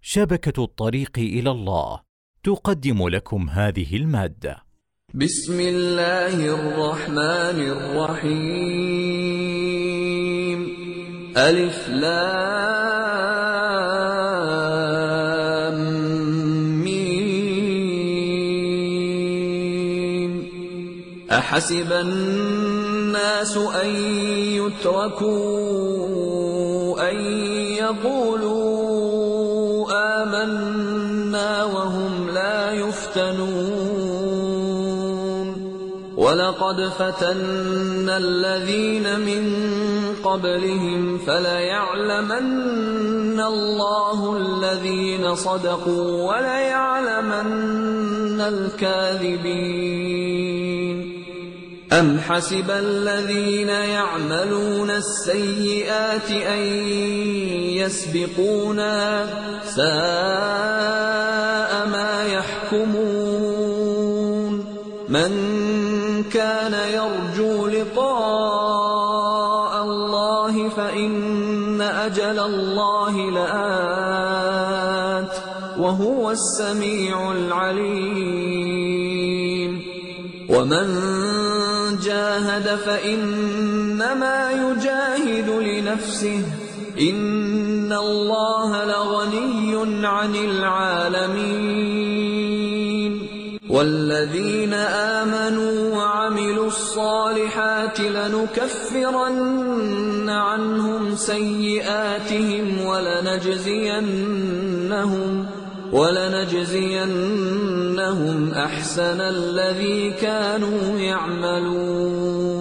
شبكة الطريق إلى الله تقدم لكم هذه المادة. بسم الله الرحمن الرحيم. ألف لام ميم. أحسب الناس أن يتركوا أن يقولوا آمنا وهم لا يفتنون ولقد فتنا الذين من قبلهم فليعلمن الله الذين صدقوا وليعلمن الكاذبين. أم حسب الذين يعملون السيئات أن يسبقونا ساء ما يحكمون. من كان يرجو لقاء الله فإن أجل الله لآت وهو السميع العليم. ومن جاهد فإنما يجاهد لنفسه إن الله لغني عن العالمين. والذين آمنوا وعملوا الصالحات لنكفرن عنهم سيئاتهم ولنجزينهم أحسن الذي كانوا يعملون.